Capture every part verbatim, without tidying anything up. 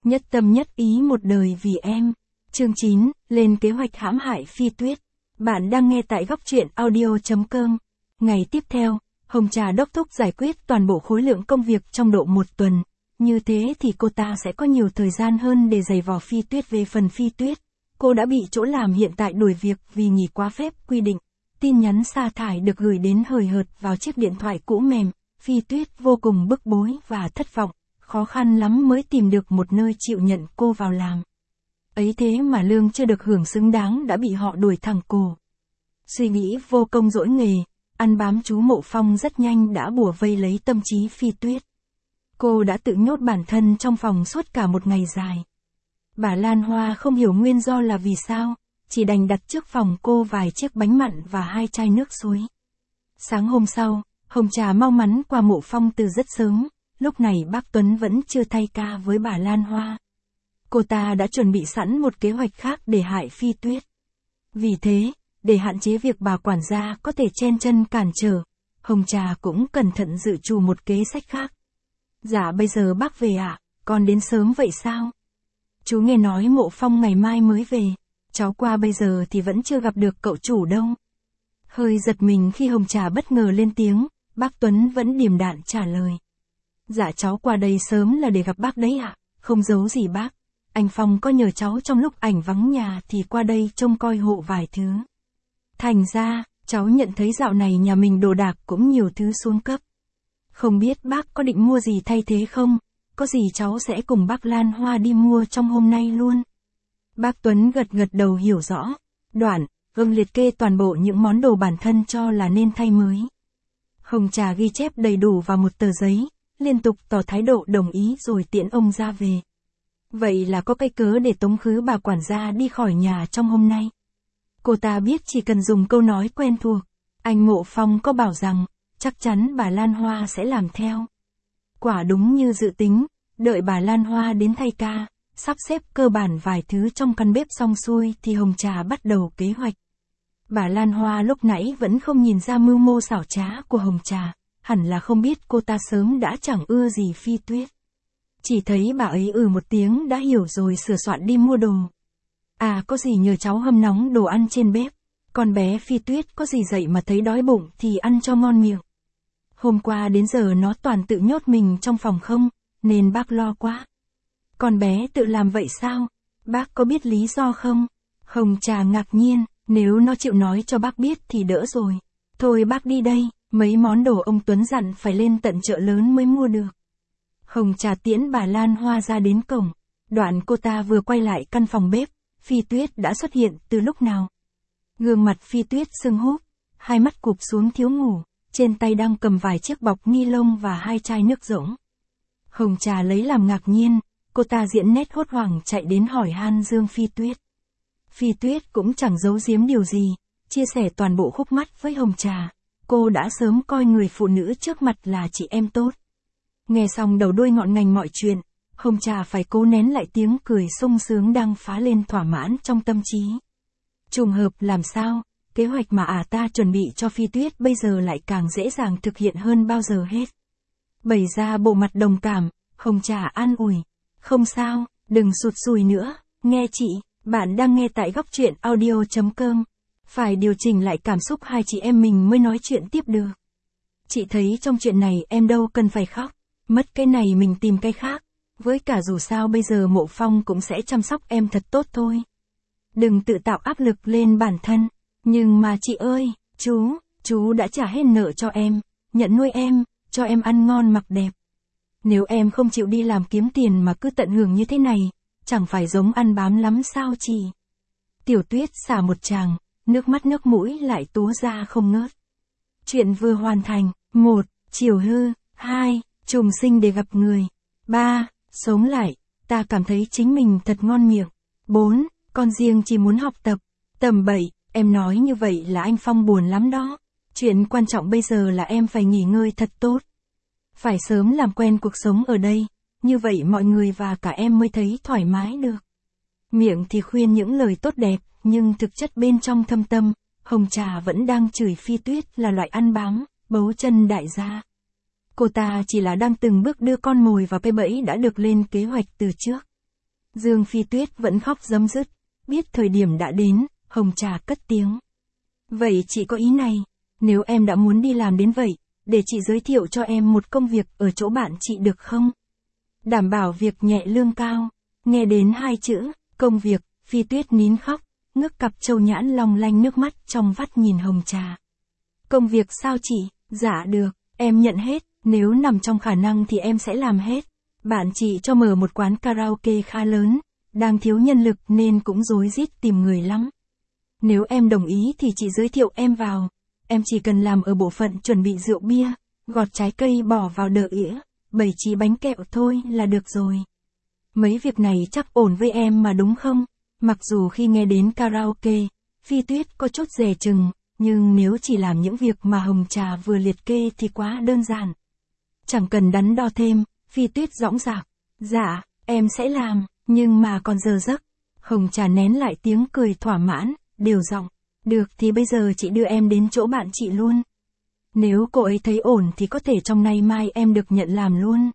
Nhất tâm nhất ý một đời vì em. Chương chín, lên kế hoạch hãm hại Phi Tuyết. Bạn đang nghe tại góc truyện audio.com. Ngày tiếp theo, Hồng Trà đốc thúc giải quyết toàn bộ khối lượng công việc trong độ một tuần. Như thế thì cô ta sẽ có nhiều thời gian hơn để giày vò Phi Tuyết. Về phần Phi Tuyết, cô đã bị chỗ làm hiện tại đuổi việc vì nghỉ quá phép quy định. Tin nhắn sa thải được gửi đến hời hợt vào chiếc điện thoại cũ mềm. Phi Tuyết vô cùng bức bối và thất vọng, khó khăn lắm mới tìm được một nơi chịu nhận cô vào làm. Ấy thế mà lương chưa được hưởng xứng đáng đã bị họ đuổi thẳng cổ. Suy nghĩ vô công dỗi nghề, ăn bám chú Mộ Phong rất nhanh đã bủa vây lấy tâm trí Phi Tuyết. Cô đã tự nhốt bản thân trong phòng suốt cả một ngày dài. Bà Lan Hoa không hiểu nguyên do là vì sao, chỉ đành đặt trước phòng cô vài chiếc bánh mặn và hai chai nước suối. Sáng hôm sau, Hồng Trà mau mắn qua Mộ Phong từ rất sớm, lúc này bác Tuấn vẫn chưa thay ca với bà Lan Hoa. Cô ta đã chuẩn bị sẵn một kế hoạch khác để hại Phi Tuyết. Vì thế, để hạn chế việc bà quản gia có thể chen chân cản trở, Hồng Trà cũng cẩn thận dự trù một kế sách khác. Dạ bây giờ bác về ạ, à? Con đến sớm vậy sao? Chú nghe nói Mộ Phong ngày mai mới về, cháu qua bây giờ thì vẫn chưa gặp được cậu chủ đâu. Hơi giật mình khi Hồng Trà bất ngờ lên tiếng, bác Tuấn vẫn điềm đạm trả lời. Dạ cháu qua đây sớm là để gặp bác đấy ạ, à? Không giấu gì bác. Anh Phong có nhờ cháu trong lúc ảnh vắng nhà thì qua đây trông coi hộ vài thứ. Thành ra, cháu nhận thấy dạo này nhà mình đồ đạc cũng nhiều thứ xuống cấp. Không biết bác có định mua gì thay thế không? Có gì cháu sẽ cùng bác Lan Hoa đi mua trong hôm nay luôn. Bác Tuấn gật gật đầu hiểu rõ. Đoạn, gương liệt kê toàn bộ những món đồ bản thân cho là nên thay mới. Hồng Trà ghi chép đầy đủ vào một tờ giấy, liên tục tỏ thái độ đồng ý rồi tiễn ông ra về. Vậy là có cái cớ để tống khứ bà quản gia đi khỏi nhà trong hôm nay. Cô ta biết chỉ cần dùng câu nói quen thuộc, anh Mộ Phong có bảo rằng, chắc chắn bà Lan Hoa sẽ làm theo. Quả đúng như dự tính, đợi bà Lan Hoa đến thay ca, sắp xếp cơ bản vài thứ trong căn bếp xong xuôi thì Hồng Trà bắt đầu kế hoạch. Bà Lan Hoa lúc nãy vẫn không nhìn ra mưu mô xảo trá của Hồng Trà, hẳn là không biết cô ta sớm đã chẳng ưa gì Phi Tuyết. Chỉ thấy bà ấy ừ một tiếng đã hiểu rồi sửa soạn đi mua đồ. À có gì nhờ cháu hâm nóng đồ ăn trên bếp, con bé Phi Tuyết có gì dậy mà thấy đói bụng thì ăn cho ngon miệng. Hôm qua đến giờ nó toàn tự nhốt mình trong phòng không, nên bác lo quá. Con bé tự làm vậy sao? Bác có biết lý do không? Hồng Trà ngạc nhiên, nếu nó chịu nói cho bác biết thì đỡ rồi. Thôi bác đi đây, mấy món đồ ông Tuấn dặn phải lên tận chợ lớn mới mua được. Hồng Trà tiễn bà Lan Hoa ra đến cổng, đoạn cô ta vừa quay lại căn phòng bếp, Phi Tuyết đã xuất hiện từ lúc nào. Gương mặt Phi Tuyết sưng húp, hai mắt cụp xuống thiếu ngủ, trên tay đang cầm vài chiếc bọc ni lông và hai chai nước rỗng. Hồng Trà lấy làm ngạc nhiên, cô ta diễn nét hốt hoảng chạy đến hỏi han Dương Phi Tuyết. Phi Tuyết cũng chẳng giấu giếm điều gì, chia sẻ toàn bộ khúc mắc với Hồng Trà, cô đã sớm coi người phụ nữ trước mặt là chị em tốt. Nghe xong đầu đuôi ngọn ngành mọi chuyện, Hồng Trà phải cố nén lại tiếng cười sung sướng đang phá lên thỏa mãn trong tâm trí. Trùng hợp làm sao, kế hoạch mà ả à ta chuẩn bị cho Phi Tuyết bây giờ lại càng dễ dàng thực hiện hơn bao giờ hết. Bày ra bộ mặt đồng cảm, Hồng Trà an ủi. Không sao, đừng sụt sùi nữa, nghe chị, bạn đang nghe tại góc truyện audio.com. Phải điều chỉnh lại cảm xúc hai chị em mình mới nói chuyện tiếp được. Chị thấy trong chuyện này em đâu cần phải khóc, mất cái này mình tìm cái khác. Với cả dù sao bây giờ Mộ Phong cũng sẽ chăm sóc em thật tốt thôi. Đừng tự tạo áp lực lên bản thân. Nhưng mà chị ơi, chú, chú đã trả hết nợ cho em, nhận nuôi em, cho em ăn ngon mặc đẹp. Nếu em không chịu đi làm kiếm tiền mà cứ tận hưởng như thế này, chẳng phải giống ăn bám lắm sao chị? Tiểu Tuyết xả một tràng, nước mắt nước mũi lại túa ra không ngớt. Chuyện vừa hoàn thành. Một. Chiều hư. Hai. Trùng sinh để gặp người. Ba. Sống lại, ta cảm thấy chính mình thật ngon miệng. Bốn. Con riêng chỉ muốn học tập. Tầm bảy. Em nói như vậy là anh Phong buồn lắm đó. Chuyện quan trọng bây giờ là em phải nghỉ ngơi thật tốt. Phải sớm làm quen cuộc sống ở đây, như vậy mọi người và cả em mới thấy thoải mái được. Miệng thì khuyên những lời tốt đẹp, nhưng thực chất bên trong thâm tâm, Hồng Trà vẫn đang chửi Phi Tuyết là loại ăn bám, bấu chân đại gia. Cô ta chỉ là đang từng bước đưa con mồi vào cái bẫy đã được lên kế hoạch từ trước. Dương Phi Tuyết vẫn khóc rấm rứt, biết thời điểm đã đến, Hồng Trà cất tiếng. Vậy chị có ý này, nếu em đã muốn đi làm đến vậy, để chị giới thiệu cho em một công việc ở chỗ bạn chị được không? Đảm bảo việc nhẹ lương cao. Nghe đến hai chữ, công việc, Phi Tuyết nín khóc, ngước cặp trâu nhãn long lanh nước mắt trong vắt nhìn Hồng Trà. Công việc sao chị? Dạ được, em nhận hết, nếu nằm trong khả năng thì em sẽ làm hết. Bạn chị cho mở một quán karaoke khá lớn, đang thiếu nhân lực nên cũng rối rít tìm người lắm. Nếu em đồng ý thì chị giới thiệu em vào, em chỉ cần làm ở bộ phận chuẩn bị rượu bia, gọt trái cây bỏ vào đờ ỉa, bày trí bánh kẹo thôi là được rồi. Mấy việc này chắc ổn với em mà đúng không? Mặc dù khi nghe đến karaoke, Phi Tuyết có chút dè chừng, nhưng nếu chỉ làm những việc mà Hồng Trà vừa liệt kê thì quá đơn giản. Chẳng cần đắn đo thêm, Phi Tuyết dõng dạc. Dạ, em sẽ làm, nhưng mà còn giờ giấc. Hồng Trà nén lại tiếng cười thỏa mãn, đều giọng. Được thì bây giờ chị đưa em đến chỗ bạn chị luôn. Nếu cô ấy thấy ổn thì có thể trong nay mai em được nhận làm luôn.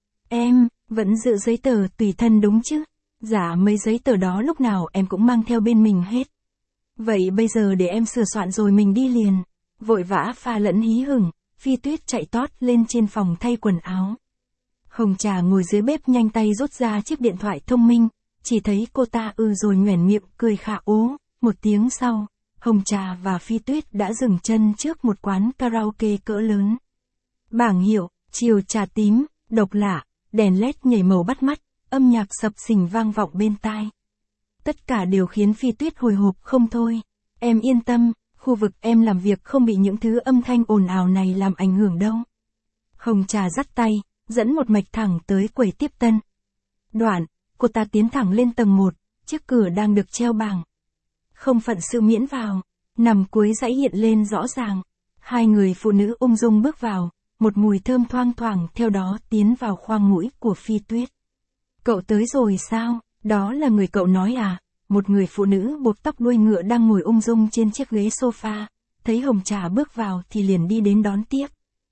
Em, vẫn giữ giấy tờ tùy thân đúng chứ? Dạ mấy giấy tờ đó lúc nào em cũng mang theo bên mình hết. Vậy bây giờ để em sửa soạn rồi mình đi liền. Vội vã pha lẫn hí hửng, Phi Tuyết chạy tót lên trên phòng thay quần áo. Hồng Trà ngồi dưới bếp nhanh tay rút ra chiếc điện thoại thông minh, chỉ thấy cô ta ư rồi nhoẻn miệng cười khả ố. Một tiếng sau, Hồng Trà và Phi Tuyết đã dừng chân trước một quán karaoke cỡ lớn. Bảng hiệu, chiều trà tím, độc lạ, đèn led nhảy màu bắt mắt, âm nhạc sập sình vang vọng bên tai. Tất cả đều khiến Phi Tuyết hồi hộp không thôi. Em yên tâm, khu vực em làm việc không bị những thứ âm thanh ồn ào này làm ảnh hưởng đâu. Hồng Trà dắt tay, dẫn một mạch thẳng tới quầy tiếp tân. Đoạn, cô ta tiến thẳng lên tầng một, chiếc cửa đang được treo bảng. Không phận sự miễn vào, nằm cuối dãy hiện lên rõ ràng. Hai người phụ nữ ung dung bước vào, một mùi thơm thoang thoảng theo đó tiến vào khoang mũi của Phi Tuyết. Cậu tới rồi sao? Đó là người cậu nói à? Một người phụ nữ buộc tóc đuôi ngựa đang ngồi ung dung trên chiếc ghế sofa, thấy Hồng Trà bước vào thì liền đi đến đón tiếp.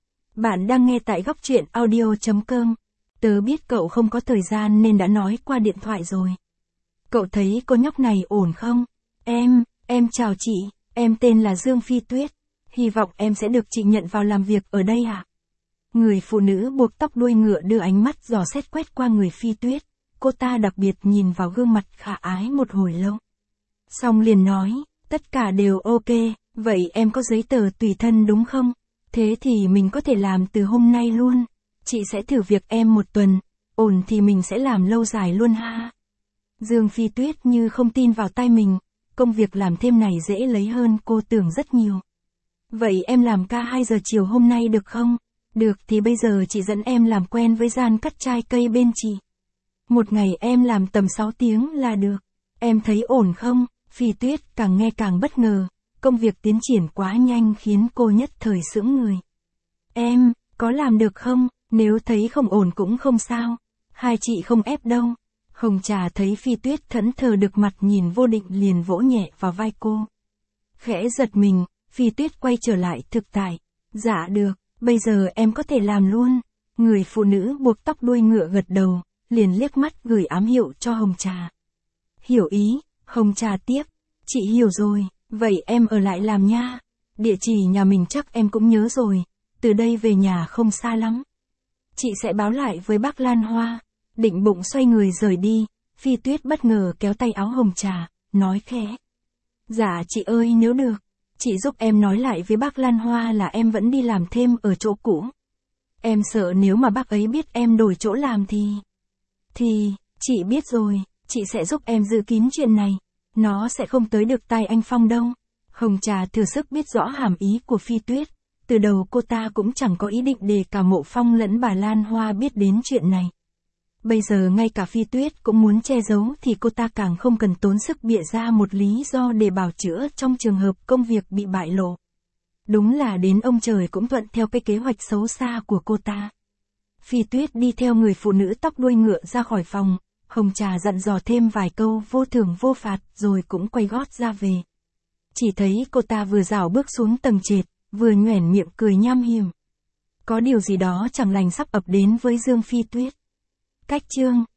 Bạn đang nghe tại góc truyện audio chấm com. Tớ biết cậu không có thời gian nên đã nói qua điện thoại rồi. Cậu thấy cô nhóc này ổn không? Em, em chào chị, em tên là Dương Phi Tuyết. Hy vọng em sẽ được chị nhận vào làm việc ở đây ạ. Người phụ nữ buộc tóc đuôi ngựa đưa ánh mắt dò xét quét qua người Phi Tuyết. Cô ta đặc biệt nhìn vào gương mặt khả ái một hồi lâu. Xong liền nói, tất cả đều ok, vậy em có giấy tờ tùy thân đúng không? Thế thì mình có thể làm từ hôm nay luôn. Chị sẽ thử việc em một tuần, ổn thì mình sẽ làm lâu dài luôn ha. Dương Phi Tuyết như không tin vào tai mình, công việc làm thêm này dễ lấy hơn cô tưởng rất nhiều. Vậy em làm ca hai giờ chiều hôm nay được không? Được thì bây giờ chị dẫn em làm quen với gian cắt chai cây bên chị. Một ngày em làm tầm sáu tiếng là được. Em thấy ổn không? Phi Tuyết càng nghe càng bất ngờ, công việc tiến triển quá nhanh khiến cô nhất thời sững người. Em, có làm được không? Nếu thấy không ổn cũng không sao. Hai chị không ép đâu. Hồng Trà thấy Phi Tuyết thẫn thờ được mặt nhìn vô định liền vỗ nhẹ vào vai cô. Khẽ giật mình, Phi Tuyết quay trở lại thực tại. Dạ được, bây giờ em có thể làm luôn. Người phụ nữ buộc tóc đuôi ngựa gật đầu, liền liếc mắt gửi ám hiệu cho Hồng Trà. Hiểu ý, Hồng Trà tiếp. Chị hiểu rồi, vậy em ở lại làm nha. Địa chỉ nhà mình chắc em cũng nhớ rồi, từ đây về nhà không xa lắm. Chị sẽ báo lại với bác Lan Hoa. Định bụng xoay người rời đi, Phi Tuyết bất ngờ kéo tay áo Hồng Trà, nói khẽ. Dạ chị ơi nếu được, chị giúp em nói lại với bác Lan Hoa là em vẫn đi làm thêm ở chỗ cũ. Em sợ nếu mà bác ấy biết em đổi chỗ làm thì... Thì, chị biết rồi, chị sẽ giúp em giữ kín chuyện này. Nó sẽ không tới được tai anh Phong đâu. Hồng Trà thừa sức biết rõ hàm ý của Phi Tuyết. Từ đầu cô ta cũng chẳng có ý định để cả Mộ Phong lẫn bà Lan Hoa biết đến chuyện này. Bây giờ ngay cả Phi Tuyết cũng muốn che giấu thì cô ta càng không cần tốn sức bịa ra một lý do để bào chữa trong trường hợp công việc bị bại lộ. Đúng là đến ông trời cũng thuận theo cái kế hoạch xấu xa của cô ta. Phi Tuyết đi theo người phụ nữ tóc đuôi ngựa ra khỏi phòng, Hồng Trà dặn dò thêm vài câu vô thưởng vô phạt rồi cũng quay gót ra về. Chỉ thấy cô ta vừa rảo bước xuống tầng trệt, vừa nhoẻn miệng cười nham hiểm. Có điều gì đó chẳng lành sắp ập đến với Dương Phi Tuyết. Cách chương